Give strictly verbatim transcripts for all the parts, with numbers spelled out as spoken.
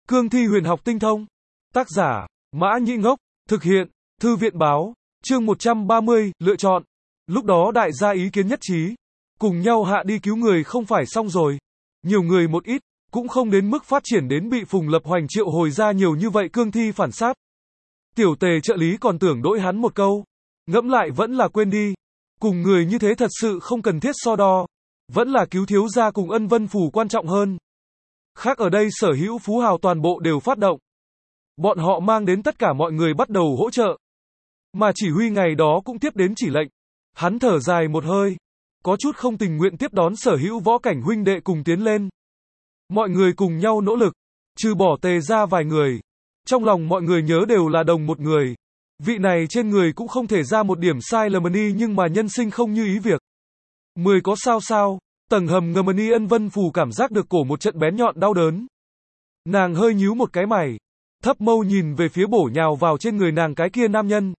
Cương thi huyền học tinh thông. Tác giả, Mã Nhĩ Ngốc. Thực hiện, Thư viện báo. Chương một trăm ba mươi, lựa chọn. Lúc đó đại gia ý kiến nhất trí. Cùng nhau hạ đi cứu người không phải xong rồi. Nhiều người một ít, cũng không đến mức phát triển đến bị Phùng Lập Hoành triệu hồi ra nhiều như vậy cương thi phản sát. Tiểu Tề trợ lý còn tưởng đỗi hắn một câu. Ngẫm lại vẫn là quên đi. Cùng người như thế thật sự không cần thiết so đo. Vẫn là cứu thiếu gia cùng Ân Vân Phủ quan trọng hơn. Khác ở đây sở hữu phú hào toàn bộ đều phát động. Bọn họ mang đến tất cả mọi người bắt đầu hỗ trợ. Mà chỉ huy ngày đó cũng tiếp đến chỉ lệnh. Hắn thở dài một hơi. Có chút không tình nguyện tiếp đón sở hữu võ cảnh huynh đệ cùng tiến lên. Mọi người cùng nhau nỗ lực. Trừ bỏ Tề ra vài người. Trong lòng mọi người nhớ đều là đồng một người. Vị này trên người cũng không thể ra một điểm sai lầm ni nhưng mà nhân sinh không như ý việc. Mười có sao sao, tầng hầm ngầm ni Ân Vân Phù cảm giác được cổ một trận bén nhọn đau đớn. Nàng hơi nhíu một cái mày. Thấp mâu nhìn về phía bổ nhào vào trên người nàng cái kia nam nhân.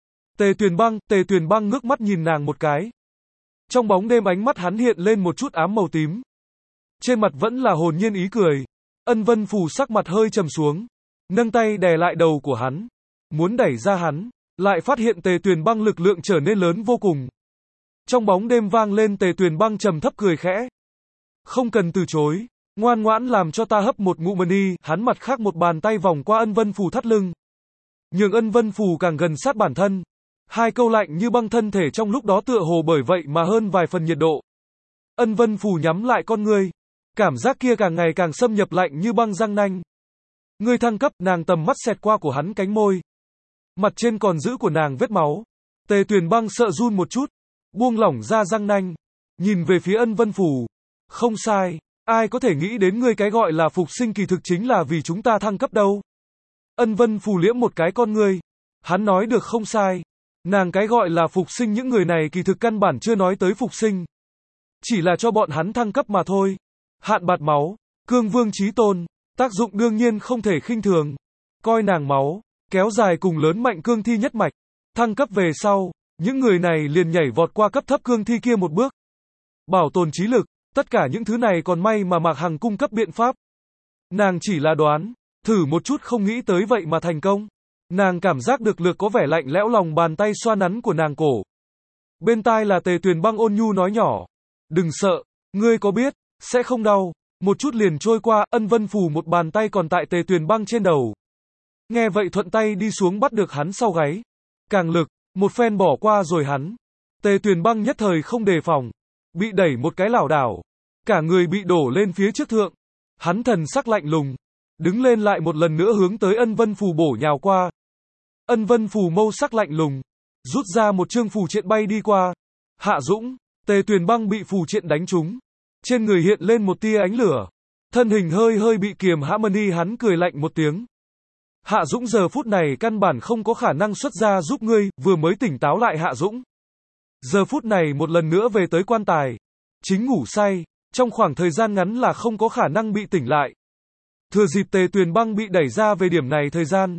Tề Tuyền Băng, Tề Tuyền Băng ngước mắt nhìn nàng một cái. Trong bóng đêm ánh mắt hắn hiện lên một chút ám màu tím. Trên mặt vẫn là hồn nhiên ý cười. Ân Vân Phù sắc mặt hơi trầm xuống. Nâng tay đè lại đầu của hắn. Muốn đẩy ra hắn. Lại phát hiện Tề Tuyền Băng lực lượng trở nên lớn vô cùng. Trong bóng đêm vang lên Tề Tuyền Băng trầm thấp cười khẽ. Không cần từ chối. Ngoan ngoãn làm cho ta hấp một ngụm ni. Hắn mặt khác một bàn tay vòng qua Ân Vân Phù thắt lưng. Nhường Ân Vân Phù càng gần sát bản thân. Hai câu lạnh như băng thân thể trong lúc đó tựa hồ bởi vậy mà hơn vài phần nhiệt độ. Ân Vân Phù nhắm lại con ngươi. Cảm giác kia càng ngày càng xâm nhập lạnh như băng răng nanh. Ngươi thăng cấp, nàng tầm mắt xẹt qua của hắn cánh môi. Mặt trên còn giữ của nàng vết máu. Tề Tuyền Băng sợ run một chút. Buông lỏng ra răng nanh. Nhìn về phía Ân Vân Phù. Không sai. Ai có thể nghĩ đến ngươi cái gọi là phục sinh kỳ thực chính là vì chúng ta thăng cấp đâu. Ân Vân Phù liễm một cái con ngươi. Hắn nói được không sai. Nàng cái gọi là phục sinh những người này kỳ thực căn bản chưa nói tới phục sinh. Chỉ là cho bọn hắn thăng cấp mà thôi. Hạn bạt máu. Cương vương chí tôn. Tác dụng đương nhiên không thể khinh thường. Coi nàng máu. Kéo dài cùng lớn mạnh cương thi nhất mạch. Thăng cấp về sau. Những người này liền nhảy vọt qua cấp thấp cương thi kia một bước. Bảo tồn trí lực. Tất cả những thứ này còn may mà Mạc Hằng cung cấp biện pháp. Nàng chỉ là đoán. Thử một chút không nghĩ tới vậy mà thành công. Nàng cảm giác được lực có vẻ lạnh lẽo lòng bàn tay xoa nắn của nàng cổ. Bên tai là Tề Tuyền Băng ôn nhu nói nhỏ. Đừng sợ. Ngươi có biết. Sẽ không đau. Một chút liền trôi qua. Ân Vân Phù một bàn tay còn tại Tề Tuyền Băng trên đầu. Nghe vậy thuận tay đi xuống bắt được hắn sau gáy. Càng lực. Một phen bỏ qua rồi hắn. Tề Tuyền Băng nhất thời không đề phòng. Bị đẩy một cái lảo đảo. Cả người bị đổ lên phía trước thượng. Hắn thần sắc lạnh lùng. Đứng lên lại một lần nữa hướng tới Ân Vân Phù bổ nhào qua. Ân Vân Phù mâu sắc lạnh lùng. Rút ra một chương phù triện bay đi qua. Hạ Dũng. Tề Tuyền Băng bị phù triện đánh trúng. Trên người hiện lên một tia ánh lửa. Thân hình hơi hơi bị kiềm hãm đi hắn cười lạnh một tiếng. Hạ Dũng giờ phút này căn bản không có khả năng xuất ra giúp ngươi, vừa mới tỉnh táo lại Hạ Dũng. Giờ phút này một lần nữa về tới quan tài. Chính ngủ say, trong khoảng thời gian ngắn là không có khả năng bị tỉnh lại. Thừa dịp Tề Tuyền Băng bị đẩy ra về điểm này thời gian.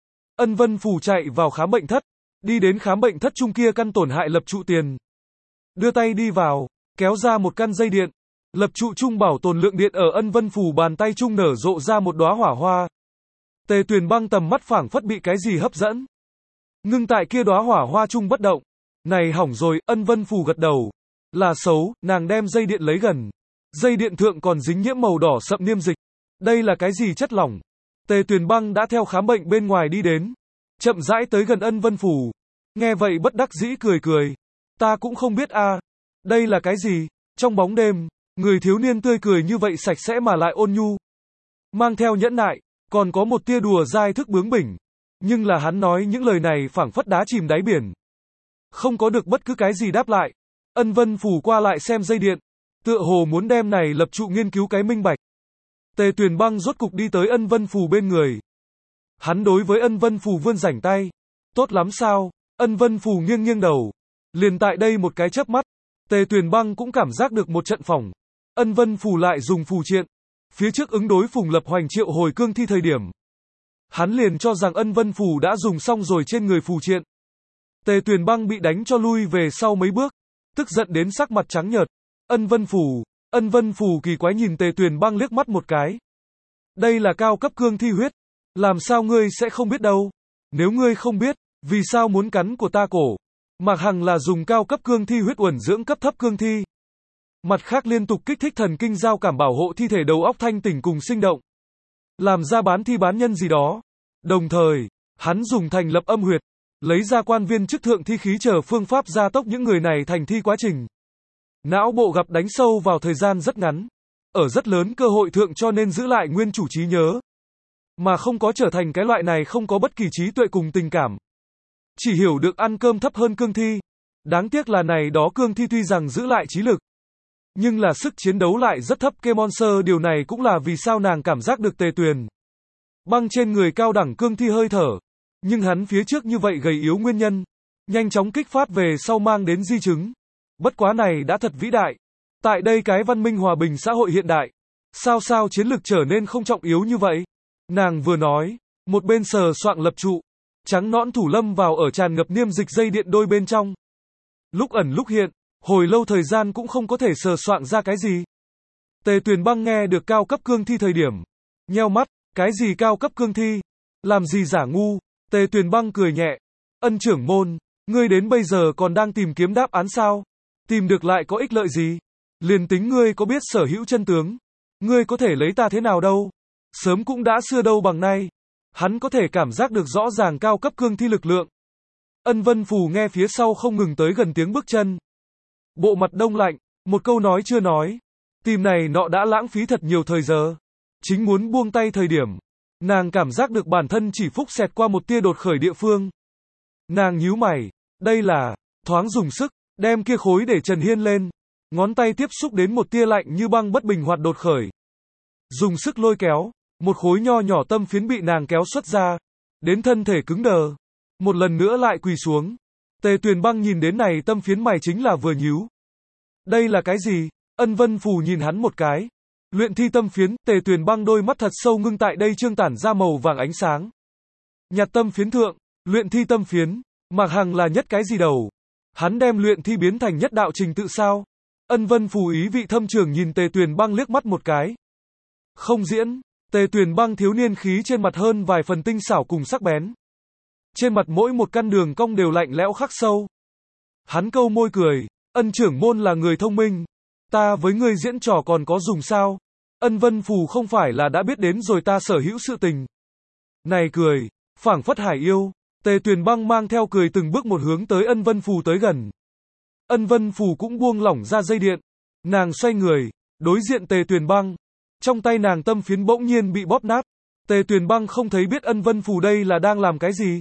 Ân Vân Phù chạy vào khám bệnh thất. Đi đến khám bệnh thất trung kia căn tổn hại lập trụ tiền. Đưa tay đi vào, kéo ra một căn dây điện. Lập trụ trung bảo tồn lượng điện ở Ân Vân Phù bàn tay trung nở rộ ra một đóa hỏa hoa. Tề Tuyền Băng tầm mắt phảng phất bị cái gì hấp dẫn. Ngưng tại kia đóa hỏa hoa trung bất động. Này hỏng rồi, Ân Vân Phù gật đầu. Là xấu, nàng đem dây điện lấy gần. Dây điện thượng còn dính nhiễm màu đỏ sậm niêm dịch. Đây là cái gì chất lỏng? Tề Tuyền Băng đã theo khám bệnh bên ngoài đi đến. Chậm rãi tới gần Ân Vân Phù. Nghe vậy bất đắc dĩ cười cười. Ta cũng không biết a. Đây là cái gì? Trong bóng đêm, người thiếu niên tươi cười như vậy sạch sẽ mà lại ôn nhu. Mang theo nhẫn nại, còn có một tia đùa dai thức bướng bỉnh. Nhưng là hắn nói những lời này phảng phất đá chìm đáy biển. Không có được bất cứ cái gì đáp lại. Ân Vân Phù qua lại xem dây điện. Tựa hồ muốn đem này lập trụ nghiên cứu cái minh bạch. Tề Tuyền Băng rốt cục đi tới Ân Vân Phù bên người. Hắn đối với Ân Vân Phù vươn rảnh tay. Tốt lắm sao? Ân Vân Phù nghiêng nghiêng đầu. Liền tại đây một cái chớp mắt. Tề Tuyền Băng cũng cảm giác được một trận phỏng. Ân Vân Phù lại dùng phù triện. Phía trước ứng đối Phùng Lập Hoành triệu hồi cương thi thời điểm. Hắn liền cho rằng Ân Vân Phù đã dùng xong rồi trên người phù triện. Tề Tuyền Băng bị đánh cho lui về sau mấy bước. Tức giận đến sắc mặt trắng nhợt. Ân Vân Phù. Ân Vân Phù kỳ quái nhìn Tề Tuyền Băng liếc mắt một cái. Đây là cao cấp cương thi huyết. Làm sao ngươi sẽ không biết đâu? Nếu ngươi không biết, vì sao muốn cắn của ta cổ? Mạc Hằng là dùng cao cấp cương thi huyết uẩn dưỡng cấp thấp cương thi. Mặt khác liên tục kích thích thần kinh giao cảm bảo hộ thi thể đầu óc thanh tỉnh cùng sinh động. Làm ra bán thi bán nhân gì đó. Đồng thời, hắn dùng thành lập âm huyệt, lấy ra quan viên chức thượng thi khí chờ phương pháp gia tốc những người này thành thi quá trình. Não bộ gặp đánh sâu vào thời gian rất ngắn, ở rất lớn cơ hội thượng cho nên giữ lại nguyên chủ trí nhớ. Mà không có trở thành cái loại này không có bất kỳ trí tuệ cùng tình cảm. Chỉ hiểu được ăn cơm thấp hơn cương thi. Đáng tiếc là này đó cương thi tuy rằng giữ lại trí lực, nhưng là sức chiến đấu lại rất thấp. Kemonster điều này cũng là vì sao nàng cảm giác được Tề Tuyền Băng trên người cao đẳng cương thi hơi thở. Nhưng hắn phía trước như vậy gầy yếu nguyên nhân, nhanh chóng kích phát về sau mang đến di chứng. Bất quá này đã thật vĩ đại. Tại đây cái văn minh hòa bình xã hội hiện đại, sao sao chiến lực trở nên không trọng yếu như vậy? Nàng vừa nói, một bên sờ soạng lập trụ, trắng nõn thủ lâm vào ở tràn ngập niêm dịch dây điện đôi bên trong. Lúc ẩn lúc hiện, hồi lâu thời gian cũng không có thể sờ soạng ra cái gì. Tề Tuyền Băng nghe được cao cấp cương thi thời điểm, nheo mắt, cái gì cao cấp cương thi? Làm gì giả ngu? Tề Tuyền Băng cười nhẹ, ân trưởng môn, ngươi đến bây giờ còn đang tìm kiếm đáp án sao? Tìm được lại có ích lợi gì? Liền tính ngươi có biết sở hữu chân tướng, ngươi có thể lấy ta thế nào đâu? Sớm cũng đã xưa đâu bằng nay. Hắn có thể cảm giác được rõ ràng cao cấp cương thi lực lượng. Ân Vân Phù nghe phía sau không ngừng tới gần tiếng bước chân. Bộ mặt đông lạnh, một câu nói chưa nói. Tìm này nọ đã lãng phí thật nhiều thời giờ. Chính muốn buông tay thời điểm, nàng cảm giác được bản thân chỉ phúc xẹt qua một tia đột khởi địa phương. Nàng nhíu mày, đây là, thoáng dùng sức, đem kia khối để Trần Hiên lên. Ngón tay tiếp xúc đến một tia lạnh như băng bất bình hoạt đột khởi. Dùng sức lôi kéo, một khối nho nhỏ tâm phiến bị nàng kéo xuất ra, đến thân thể cứng đờ. Một lần nữa lại quỳ xuống. Tề Tuyền Băng nhìn đến này tâm phiến mày chính là vừa nhíu. Đây là cái gì? Ân Vân Phù nhìn hắn một cái. Luyện thi tâm phiến, Tề Tuyền Băng đôi mắt thật sâu ngưng tại đây trương tản ra màu vàng ánh sáng. Nhặt tâm phiến thượng, luyện thi tâm phiến, Mạc Hằng là nhất cái gì đầu? Hắn đem luyện thi biến thành nhất đạo trình tự sao? Ân Vân Phù ý vị thâm trường nhìn Tề Tuyền Băng liếc mắt một cái. Không diễn, Tề Tuyền Băng thiếu niên khí trên mặt hơn vài phần tinh xảo cùng sắc bén. Trên mặt mỗi một căn đường cong đều lạnh lẽo khắc sâu. Hắn câu môi cười, ân trưởng môn là người thông minh. Ta với ngươi diễn trò còn có dùng sao? Ân Vân Phù không phải là đã biết đến rồi ta sở hữu sự tình. Này cười, phảng phất hải yêu. Tề Tuyền Băng mang theo cười từng bước một hướng tới Ân Vân Phù tới gần. Ân Vân Phù cũng buông lỏng ra dây điện. Nàng xoay người, đối diện Tề Tuyền Băng. Trong tay nàng tâm phiến bỗng nhiên bị bóp nát. Tề Tuyền Băng không thấy biết Ân Vân Phù đây là đang làm cái gì.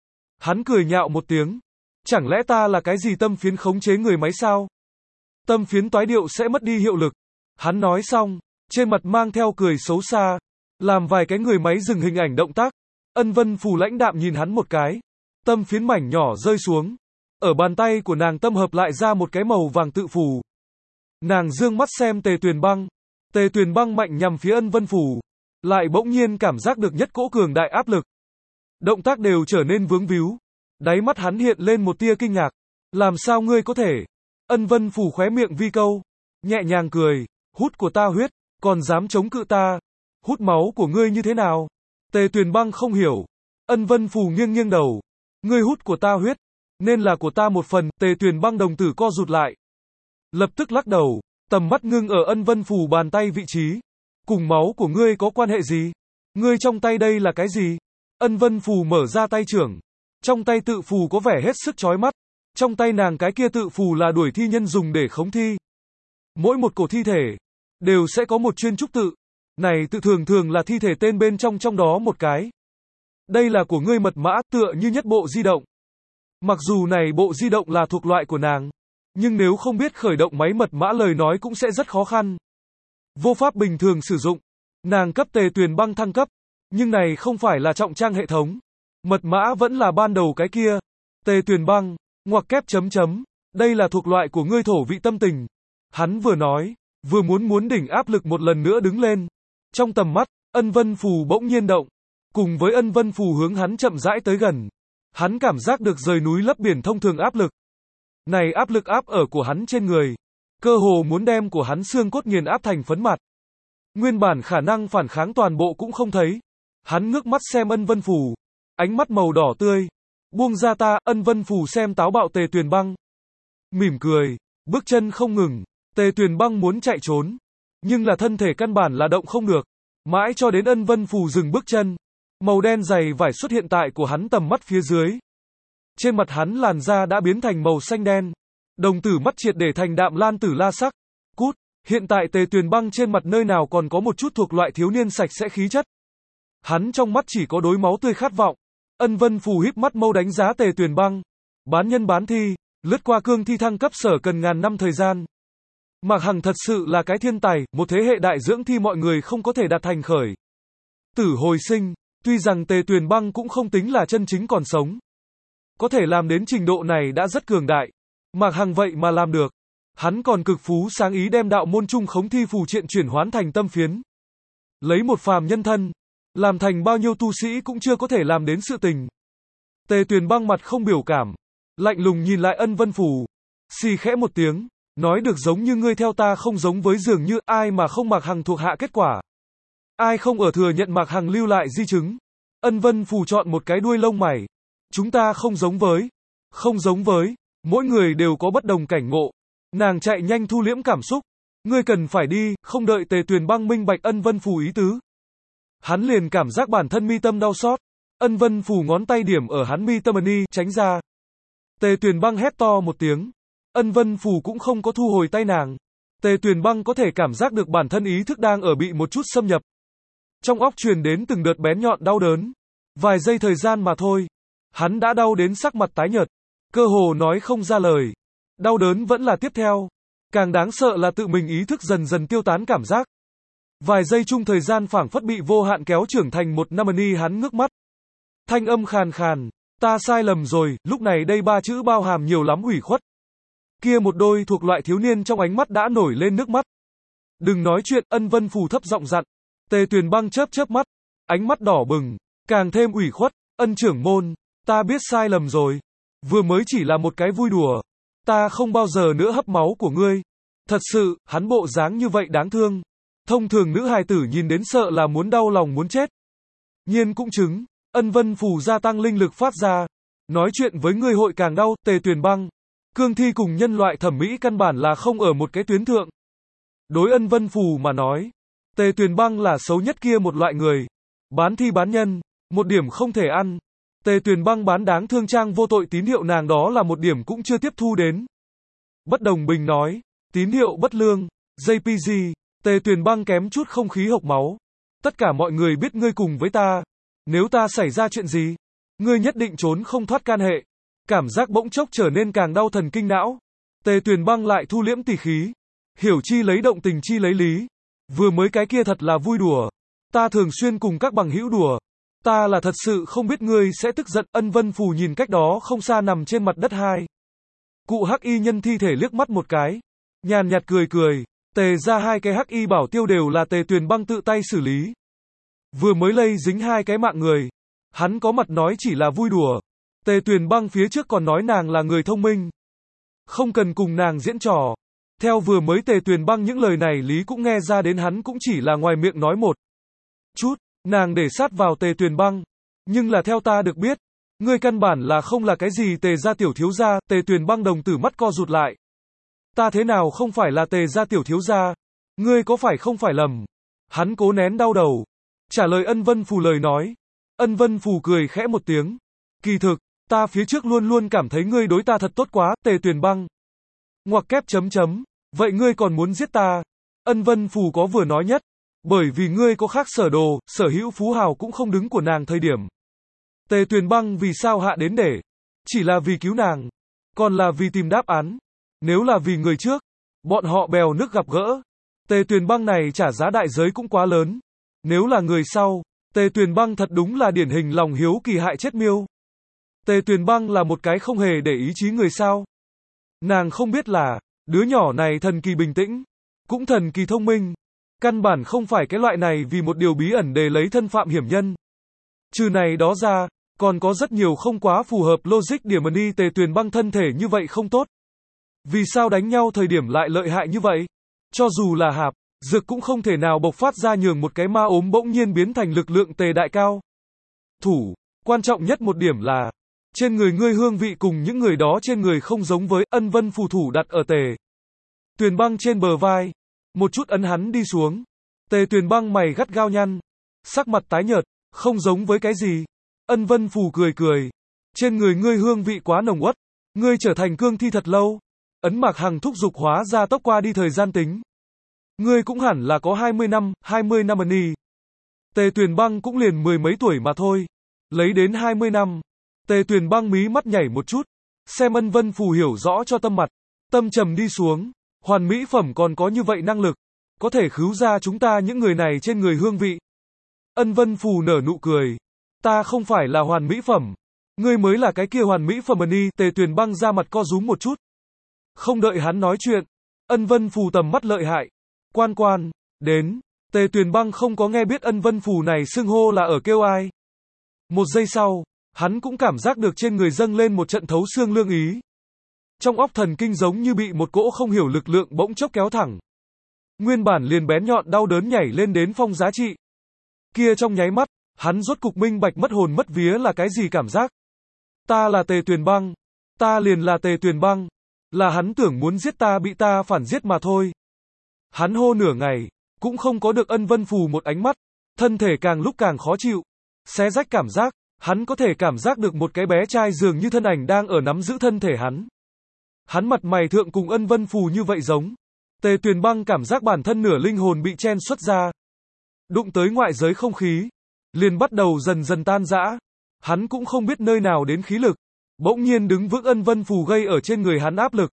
Hắn cười nhạo một tiếng. Chẳng lẽ ta là cái gì tâm phiến khống chế người máy sao? Tâm phiến toái điệu sẽ mất đi hiệu lực. Hắn nói xong, trên mặt mang theo cười xấu xa. Làm vài cái người máy dừng hình ảnh động tác. Ân Vân Phù lãnh đạm nhìn hắn một cái. Tâm phiến mảnh nhỏ rơi xuống. Ở bàn tay của nàng tâm hợp lại ra một cái màu vàng tự phù. Nàng dương mắt xem Tề Tuyền Băng. Tề Tuyền Băng mạnh nhằm phía Ân Vân Phù. Lại bỗng nhiên cảm giác được nhất cỗ cường đại áp lực. Động tác đều trở nên vướng víu. Đáy mắt hắn hiện lên một tia kinh ngạc. Làm sao ngươi có thể? Ân Vân Phù khóe miệng vi câu. Nhẹ nhàng cười. Hút của ta huyết, còn dám chống cự ta. Hút máu của ngươi như thế nào? Tề Tuyền Băng không hiểu. Ân Vân Phù nghiêng nghiêng đầu. Ngươi hút của ta huyết, nên là của ta một phần. Tề Tuyền Băng đồng tử co rụt lại. Lập tức lắc đầu. Tầm mắt ngưng ở Ân Vân Phù bàn tay vị trí. Cùng máu của ngươi có quan hệ gì? Ngươi trong tay đây là cái gì? Ân Vân Phù mở ra tay trưởng. Trong tay tự phù có vẻ hết sức chói mắt. Trong tay nàng cái kia tự phù là đuổi thi nhân dùng để khống thi. Mỗi một cổ thi thể đều sẽ có một chuyên trúc tự. Này tự thường thường là thi thể tên bên trong trong đó một cái. Đây là của ngươi mật mã, tựa như nhất bộ di động. Mặc dù này bộ di động là thuộc loại của nàng, nhưng nếu không biết khởi động máy mật mã lời nói cũng sẽ rất khó khăn. Vô pháp bình thường sử dụng. Nàng cấp Tề Tuyền Băng thăng cấp, nhưng này không phải là trọng trang hệ thống. Mật mã vẫn là ban đầu cái kia. Tề Tuyền Băng, ngoặc kép chấm chấm, đây là thuộc loại của ngươi thổ vị tâm tình. Hắn vừa nói, vừa muốn muốn đỉnh áp lực một lần nữa đứng lên. Trong tầm mắt, Ân Vân Phù bỗng nhiên động. Cùng với Ân Vân Phù hướng hắn chậm rãi tới gần. Hắn cảm giác được rời núi lấp biển thông thường áp lực. Này áp lực áp ở của hắn trên người. Cơ hồ muốn đem của hắn xương cốt nghiền áp thành phấn mặt. Nguyên bản khả năng phản kháng toàn bộ cũng không thấy. Hắn ngước mắt xem Ân Vân Phù. Ánh mắt màu đỏ tươi. Buông ra ta, Ân Vân Phù xem táo bạo Tề Tuyền Băng. Mỉm cười. Bước chân không ngừng. Tề Tuyền Băng muốn chạy trốn. Nhưng là thân thể căn bản là động không được. Mãi cho đến Ân Vân Phù dừng bước chân. Màu đen dày vải xuất hiện tại của hắn tầm mắt phía dưới. Trên mặt hắn làn da đã biến thành màu xanh đen. Đồng tử mắt triệt để thành đạm lan tử la sắc. Cút, hiện tại Tề Tuyền Băng trên mặt nơi nào còn có một chút thuộc loại thiếu niên sạch sẽ khí chất. Hắn trong mắt chỉ có đối máu tươi khát vọng. Ân Vân Phù híp mắt mâu đánh giá Tề Tuyền Băng. Bán nhân bán thi, lướt qua cương thi thăng cấp sở cần ngàn năm thời gian. Mạc Hằng thật sự là cái thiên tài, một thế hệ đại dưỡng thi mọi người không có thể đạt thành khởi. Tử hồi sinh, tuy rằng Tề Tuyền Băng cũng không tính là chân chính còn sống. Có thể làm đến trình độ này đã rất cường đại. Mạc Hằng vậy mà làm được. Hắn còn cực phú sáng ý đem đạo môn trung khống thi phù triện chuyển hoán thành tâm phiến. Lấy một phàm nhân thân, làm thành bao nhiêu tu sĩ cũng chưa có thể làm đến sự tình. Tề Tuyền Băng mặt không biểu cảm, lạnh lùng nhìn lại Ân Vân Phù, xì khẽ một tiếng, nói được giống như ngươi theo ta không giống với dường như ai mà không Mạc Hằng thuộc hạ kết quả. Ai không ở thừa nhận Mạc Hằng lưu lại di chứng. Ân Vân Phù chọn một cái đuôi lông mày. Chúng ta không giống với, không giống với, mỗi người đều có bất đồng cảnh ngộ. Nàng chạy nhanh thu liễm cảm xúc. Ngươi cần phải đi, không đợi Tề Tuyền Băng minh bạch Ân Vân Phù ý tứ. Hắn liền cảm giác bản thân mi tâm đau xót. Ân Vân Phù ngón tay điểm ở hắn mi tâm ni, tránh ra. Tề Tuyền Băng hét to một tiếng. Ân Vân Phù cũng không có thu hồi tay nàng. Tề Tuyền Băng có thể cảm giác được bản thân ý thức đang ở bị một chút xâm nhập. Trong óc truyền đến từng đợt bén nhọn đau đớn. Vài giây thời gian mà thôi. Hắn đã đau đến sắc mặt tái nhợt. Cơ hồ nói không ra lời. Đau đớn vẫn là tiếp theo. Càng đáng sợ là tự mình ý thức dần dần tiêu tán cảm giác. Vài giây chung thời gian phảng phất bị vô hạn kéo trưởng thành một năm ni hắn ngước mắt. Thanh âm khàn khàn. Ta sai lầm rồi, lúc này đây ba chữ bao hàm nhiều lắm ủy khuất. Kia một đôi thuộc loại thiếu niên trong ánh mắt đã nổi lên nước mắt. Đừng nói chuyện, Ân Vân Phù thấp giọng dặn. Tề Tuyền Băng chớp chớp mắt. Ánh mắt đỏ bừng. Càng thêm ủy khuất. Ân trưởng môn. Ta biết sai lầm rồi. Vừa mới chỉ là một cái vui đùa. Ta không bao giờ nữa hấp máu của ngươi. Thật sự, hắn bộ dáng như vậy đáng thương. Thông thường nữ hài tử nhìn đến sợ là muốn đau lòng muốn chết. Nhiên cũng chứng. Ân Vân Phù gia tăng linh lực phát ra. Nói chuyện với ngươi hội càng đau, Tề Tuyền Băng. Cương thi cùng nhân loại thẩm mỹ căn bản là không ở một cái tuyến thượng. Đối Ân Vân Phù mà nói, Tề Tuyền Băng là xấu nhất kia một loại người. Bán thi bán nhân, một điểm không thể ăn. Tề Tuyền Băng bán đáng thương trang vô tội tín hiệu nàng đó là một điểm cũng chưa tiếp thu đến. Bất đồng bình nói, tín hiệu bất lương, gi pê giê, Tề Tuyền Băng kém chút không khí hộc máu. Tất cả mọi người biết ngươi cùng với ta. Nếu ta xảy ra chuyện gì, ngươi nhất định trốn không thoát can hệ. Cảm giác bỗng chốc trở nên càng đau thần kinh não. Tề Tuyền Băng lại thu liễm tỉ khí. Hiểu chi lấy động tình chi lấy lý. Vừa mới cái kia thật là vui đùa. Ta thường xuyên cùng các bằng hữu đùa. Ta là thật sự không biết ngươi sẽ tức giận. Ân Vân Phù nhìn cách đó không xa nằm trên mặt đất hai. Cụ hắc y nhân thi thể liếc mắt một cái. Nhàn nhạt cười cười. Tề ra hai cái hắc y bảo tiêu đều là Tề Tuyền Băng tự tay xử lý. Vừa mới lây dính hai cái mạng người. Hắn có mặt nói chỉ là vui đùa. Tề Tuyền Băng phía trước còn nói nàng là người thông minh. Không cần cùng nàng diễn trò. Theo vừa mới Tề Tuyền Băng những lời này Lý cũng nghe ra đến hắn cũng chỉ là ngoài miệng nói một chút. Nàng để sát vào Tề Tuyền Băng. Nhưng là theo ta được biết. Ngươi căn bản là không là cái gì Tề gia tiểu thiếu gia. Tề Tuyền Băng đồng tử mắt co rụt lại. Ta thế nào không phải là Tề gia tiểu thiếu gia. Ngươi có phải không phải lầm. Hắn cố nén đau đầu. Trả lời Ân Vân Phù lời nói. Ân Vân Phù cười khẽ một tiếng. Kỳ thực, ta phía trước luôn luôn cảm thấy ngươi đối ta thật tốt quá, Tề Tuyền Băng. Ngoặc kép chấm chấm. Vậy ngươi còn muốn giết ta? Ân Vân Phù có vừa nói nhất. Bởi vì ngươi có khác sở đồ, sở hữu phú hào cũng không đứng của nàng thời điểm. Tề Tuyền Băng vì sao hạ đến để? Chỉ là vì cứu nàng. Còn là vì tìm đáp án. Nếu là vì người trước, bọn họ bèo nước gặp gỡ. Tề Tuyền Băng này trả giá đại giới cũng quá lớn. Nếu là người sau, Tề Tuyền Băng thật đúng là điển hình lòng hiếu kỳ hại chết miêu. Tề Tuyền Băng là một cái không hề để ý chí người sao. Nàng không biết là, đứa nhỏ này thần kỳ bình tĩnh, cũng thần kỳ thông minh. Căn bản không phải cái loại này vì một điều bí ẩn để lấy thân phạm hiểm nhân. Trừ này đó ra, còn có rất nhiều không quá phù hợp logic điểm đi. Tề Tuyền Băng thân thể như vậy không tốt. Vì sao đánh nhau thời điểm lại lợi hại như vậy? Cho dù là Hạp, Dược cũng không thể nào bộc phát ra nhường một cái ma ốm bỗng nhiên biến thành lực lượng tề đại cao. Thủ, quan trọng nhất một điểm là, trên người ngươi hương vị cùng những người đó trên người không giống với. Ân Vân phù thủ đặt ở Tề Tuyền Băng trên bờ vai, một chút ấn hắn đi xuống. Tề Tuyền Băng mày gắt gao nhăn, sắc mặt tái nhợt, không giống với cái gì. Ân Vân phù cười cười, trên người ngươi hương vị quá nồng uất, ngươi trở thành cương thi thật lâu. Ấn Mạc Hằng thúc giục hóa ra tốc qua đi thời gian tính. Ngươi cũng hẳn là có hai mươi năm, hai mươi năm ân. Tề Tuyền Băng cũng liền mười mấy tuổi mà thôi, lấy đến hai mươi năm. Tề Tuyền Băng mí mắt nhảy một chút, xem Ân Vân phù hiểu rõ cho tâm mặt, tâm trầm đi xuống. Hoàn mỹ phẩm còn có như vậy năng lực, có thể khứu ra chúng ta những người này trên người hương vị. Ân Vân phù nở nụ cười, ta không phải là hoàn mỹ phẩm, ngươi mới là cái kia hoàn mỹ phẩm ân. Tề Tuyền Băng ra mặt co rúm một chút, không đợi hắn nói chuyện, Ân Vân phù tầm mắt lợi hại, quan quan, đến. Tề Tuyền Băng không có nghe biết Ân Vân phù này xưng hô là ở kêu ai. Một giây sau, hắn cũng cảm giác được trên người dâng lên một trận thấu xương lương ý. Trong óc thần kinh giống như bị một cỗ không hiểu lực lượng bỗng chốc kéo thẳng. Nguyên bản liền bén nhọn đau đớn nhảy lên đến phong giá trị. Kia trong nháy mắt, hắn rốt cục minh bạch mất hồn mất vía là cái gì cảm giác. Ta là Tề Tuyền Băng, ta liền là Tề Tuyền Băng, là hắn tưởng muốn giết ta bị ta phản giết mà thôi. Hắn hô nửa ngày, cũng không có được Ân Vân phù một ánh mắt, thân thể càng lúc càng khó chịu, xé rách cảm giác, hắn có thể cảm giác được một cái bé trai dường như thân ảnh đang ở nắm giữ thân thể hắn. Hắn mặt mày thượng cùng Ân Vân phù như vậy giống. Tề Tuyền Băng cảm giác bản thân nửa linh hồn bị chen xuất ra. Đụng tới ngoại giới không khí, liền bắt đầu dần dần tan rã. Hắn cũng không biết nơi nào đến khí lực, bỗng nhiên đứng vững Ân Vân phù gây ở trên người hắn áp lực.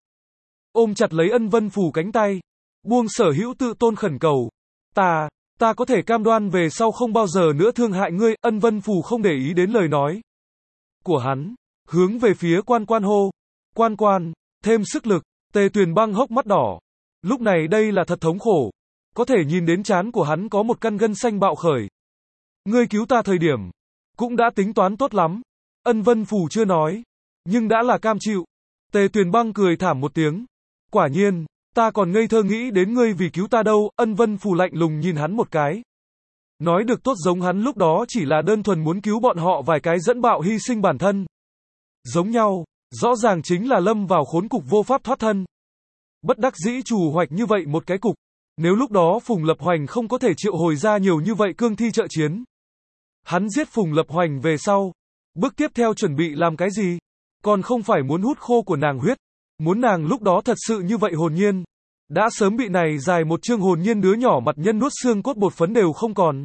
Ôm chặt lấy Ân Vân phù cánh tay, buông sở hữu tự tôn khẩn cầu. Ta, ta có thể cam đoan về sau không bao giờ nữa thương hại ngươi. Ân Vân phù không để ý đến lời nói của hắn, hướng về phía quan quan hô. Quan quan, thêm sức lực. Tề Tuyền Băng hốc mắt đỏ. Lúc này đây là thật thống khổ. Có thể nhìn đến trán của hắn có một căn gân xanh bạo khởi. Ngươi cứu ta thời điểm, cũng đã tính toán tốt lắm. Ân Vân phù chưa nói, nhưng đã là cam chịu. Tề Tuyền Băng cười thảm một tiếng. Quả nhiên, ta còn ngây thơ nghĩ đến ngươi vì cứu ta đâu. Ân Vân phù lạnh lùng nhìn hắn một cái. Nói được tốt giống hắn lúc đó chỉ là đơn thuần muốn cứu bọn họ vài cái dẫn bạo hy sinh bản thân. Giống nhau, rõ ràng chính là lâm vào khốn cục vô pháp thoát thân. Bất đắc dĩ trù hoạch như vậy một cái cục. Nếu lúc đó Phùng Lập Hoành không có thể triệu hồi ra nhiều như vậy cương thi trợ chiến. Hắn giết Phùng Lập Hoành về sau. Bước tiếp theo chuẩn bị làm cái gì? Còn không phải muốn hút khô của nàng huyết. Muốn nàng lúc đó thật sự như vậy hồn nhiên. Đã sớm bị này dài một chương hồn nhiên đứa nhỏ mặt nhân nuốt xương cốt bột phấn đều không còn.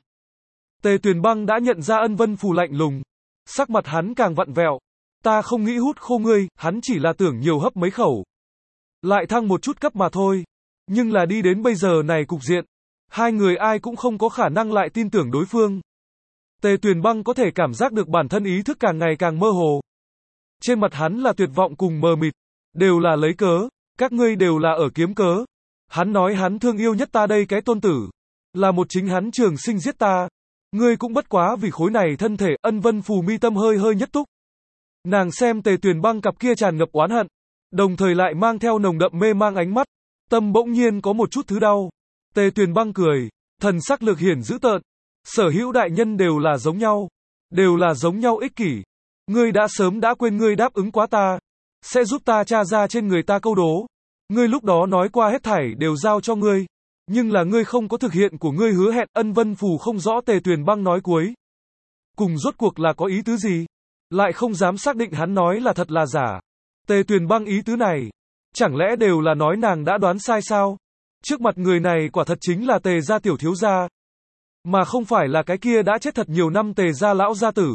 Tề Tuyền Băng đã nhận ra Ân Vân phù lạnh lùng. Sắc mặt hắn càng vặn vẹo. Ta không nghĩ hút khô ngươi, hắn chỉ là tưởng nhiều hấp mấy khẩu. Lại thăng một chút cấp mà thôi. Nhưng là đi đến bây giờ này cục diện. Hai người ai cũng không có khả năng lại tin tưởng đối phương. Tề Tuyền Băng có thể cảm giác được bản thân ý thức càng ngày càng mơ hồ. Trên mặt hắn là tuyệt vọng cùng mờ mịt. Đều là lấy cớ. Các ngươi đều là ở kiếm cớ. Hắn nói hắn thương yêu nhất ta đây cái tôn tử. Là một chính hắn trường sinh giết ta. Ngươi cũng bất quá vì khối này thân thể. Ân Vân phù mi tâm hơi hơi nhất túc. Nàng xem Tề Tuyền Băng cặp kia tràn ngập oán hận. Đồng thời lại mang theo nồng đậm mê mang ánh mắt. Tâm bỗng nhiên có một chút thứ đau. Tề Tuyền Băng cười. Thần sắc lực hiển dữ tợn. Sở hữu đại nhân đều là giống nhau. Đều là giống nhau ích kỷ. Ngươi đã sớm đã quên ngươi đáp ứng quá ta. Sẽ giúp ta tra ra trên người ta câu đố. Ngươi lúc đó nói qua hết thảy đều giao cho ngươi. Nhưng là ngươi không có thực hiện của ngươi hứa hẹn. Ân Vân phù không rõ Tề Tuyền Băng nói cuối cùng rốt cuộc là có ý tứ gì. Lại không dám xác định hắn nói là thật là giả. Tề Tuyền Băng ý tứ này. Chẳng lẽ đều là nói nàng đã đoán sai sao? Trước mặt người này quả thật chính là Tề gia tiểu thiếu gia. Mà không phải là cái kia đã chết thật nhiều năm Tề gia lão gia tử.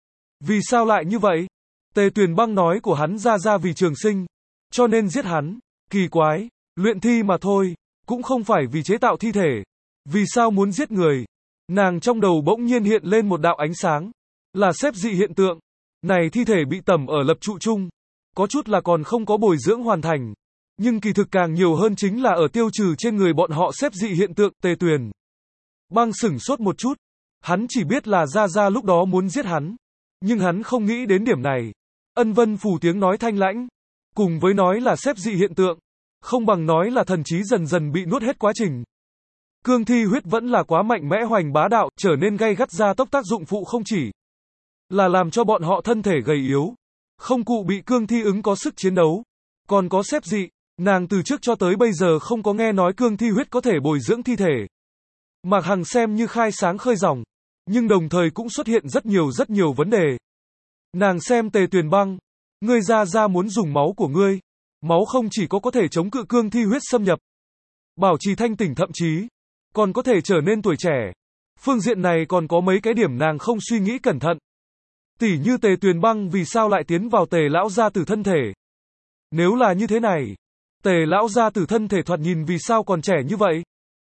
Vì sao lại như vậy? Tề Tuyền Băng nói của hắn ra ra vì trường sinh. Cho nên giết hắn. Kỳ quái. Luyện thi mà thôi. Cũng không phải vì chế tạo thi thể. Vì sao muốn giết người? Nàng trong đầu bỗng nhiên hiện lên một đạo ánh sáng. Là xếp dị hiện tượng. Này thi thể bị tẩm ở lập trụ chung. Có chút là còn không có bồi dưỡng hoàn thành. Nhưng kỳ thực càng nhiều hơn chính là ở tiêu trừ trên người bọn họ xếp dị hiện tượng. Tề Tuyền Băng sửng sốt một chút. Hắn chỉ biết là Gia Gia lúc đó muốn giết hắn. Nhưng hắn không nghĩ đến điểm này. Ân Vân phù tiếng nói thanh lãnh. Cùng với nói là xếp dị hiện tượng. Không bằng nói là thần trí dần dần bị nuốt hết quá trình. Cương thi huyết vẫn là quá mạnh mẽ hoành bá đạo, trở nên gay gắt gia tốc tác dụng phụ không chỉ là làm cho bọn họ thân thể gầy yếu, không cụ bị cương thi ứng có sức chiến đấu, còn có xếp dị, nàng từ trước cho tới bây giờ không có nghe nói cương thi huyết có thể bồi dưỡng thi thể. Mạc Hằng xem như khai sáng khơi dòng, nhưng đồng thời cũng xuất hiện rất nhiều rất nhiều vấn đề. Nàng xem Tề Tuyền Băng, ngươi ra ra muốn dùng máu của ngươi, máu không chỉ có có thể chống cự cương thi huyết xâm nhập, bảo trì thanh tỉnh thậm chí còn có thể trở nên tuổi trẻ. Phương diện này còn có mấy cái điểm nàng không suy nghĩ cẩn thận. Tỉ như Tề Tuyền Băng vì sao lại tiến vào Tề lão gia tử thân thể? Nếu là như thế này, Tề lão gia tử thân thể thoạt nhìn vì sao còn trẻ như vậy?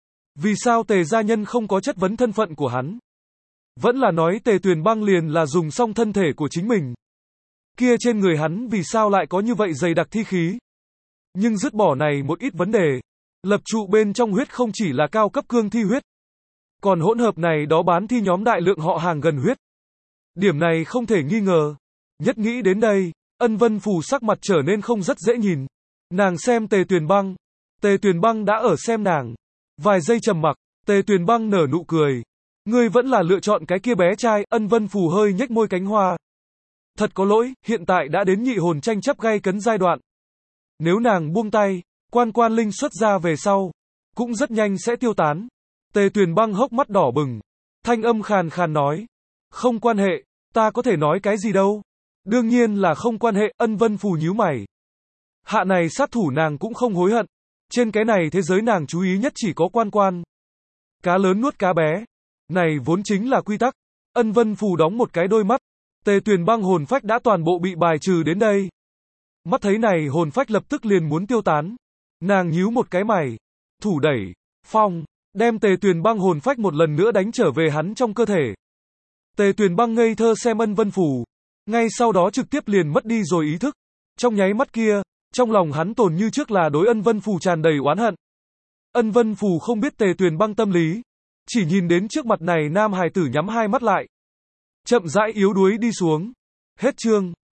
Vì sao Tề gia nhân không có chất vấn thân phận của hắn? Vẫn là nói Tề Tuyền Băng liền là dùng xong thân thể của chính mình. Kia trên người hắn vì sao lại có như vậy dày đặc thi khí? Nhưng dứt bỏ này một ít vấn đề, lập trụ bên trong huyết không chỉ là cao cấp cương thi huyết, còn hỗn hợp này đó bán thi nhóm đại lượng họ hàng gần huyết. Điểm này không thể nghi ngờ. Nhất nghĩ đến đây, Ân Vân Phù sắc mặt trở nên không rất dễ nhìn. Nàng xem Tề Tuyền Băng, Tề Tuyền Băng đã ở xem nàng. Vài giây trầm mặc, Tề Tuyền Băng nở nụ cười. Ngươi vẫn là lựa chọn cái kia bé trai. Ân Vân Phù hơi nhếch môi cánh hoa. Thật có lỗi, hiện tại đã đến nhị hồn tranh chấp gay cấn giai đoạn. Nếu nàng buông tay, quan quan linh xuất ra về sau, cũng rất nhanh sẽ tiêu tán. Tề Tuyền Băng hốc mắt đỏ bừng, thanh âm khàn khàn nói. Không quan hệ, ta có thể nói cái gì đâu. Đương nhiên là không quan hệ. Ân Vân Phù nhíu mày. Hạ này sát thủ nàng cũng không hối hận. Trên cái này thế giới nàng chú ý nhất chỉ có quan quan. Cá lớn nuốt cá bé. Này vốn chính là quy tắc. Ân Vân Phù đóng một cái đôi mắt. Tề Tuyền Băng hồn phách đã toàn bộ bị bài trừ đến đây. Mắt thấy này hồn phách lập tức liền muốn tiêu tán. Nàng nhíu một cái mày. Thủ đẩy, phong, đem Tề Tuyền Băng hồn phách một lần nữa đánh trở về hắn trong cơ thể. Tề Tuyền Băng ngây thơ xem Ân Vân Phù. Ngay sau đó trực tiếp liền mất đi rồi ý thức. Trong nháy mắt kia, trong lòng hắn tồn như trước là đối Ân Vân Phù tràn đầy oán hận. Ân Vân Phù không biết Tề Tuyền Băng tâm lý. Chỉ nhìn đến trước mặt này nam hài tử nhắm hai mắt lại. Chậm rãi yếu đuối đi xuống. Hết chương.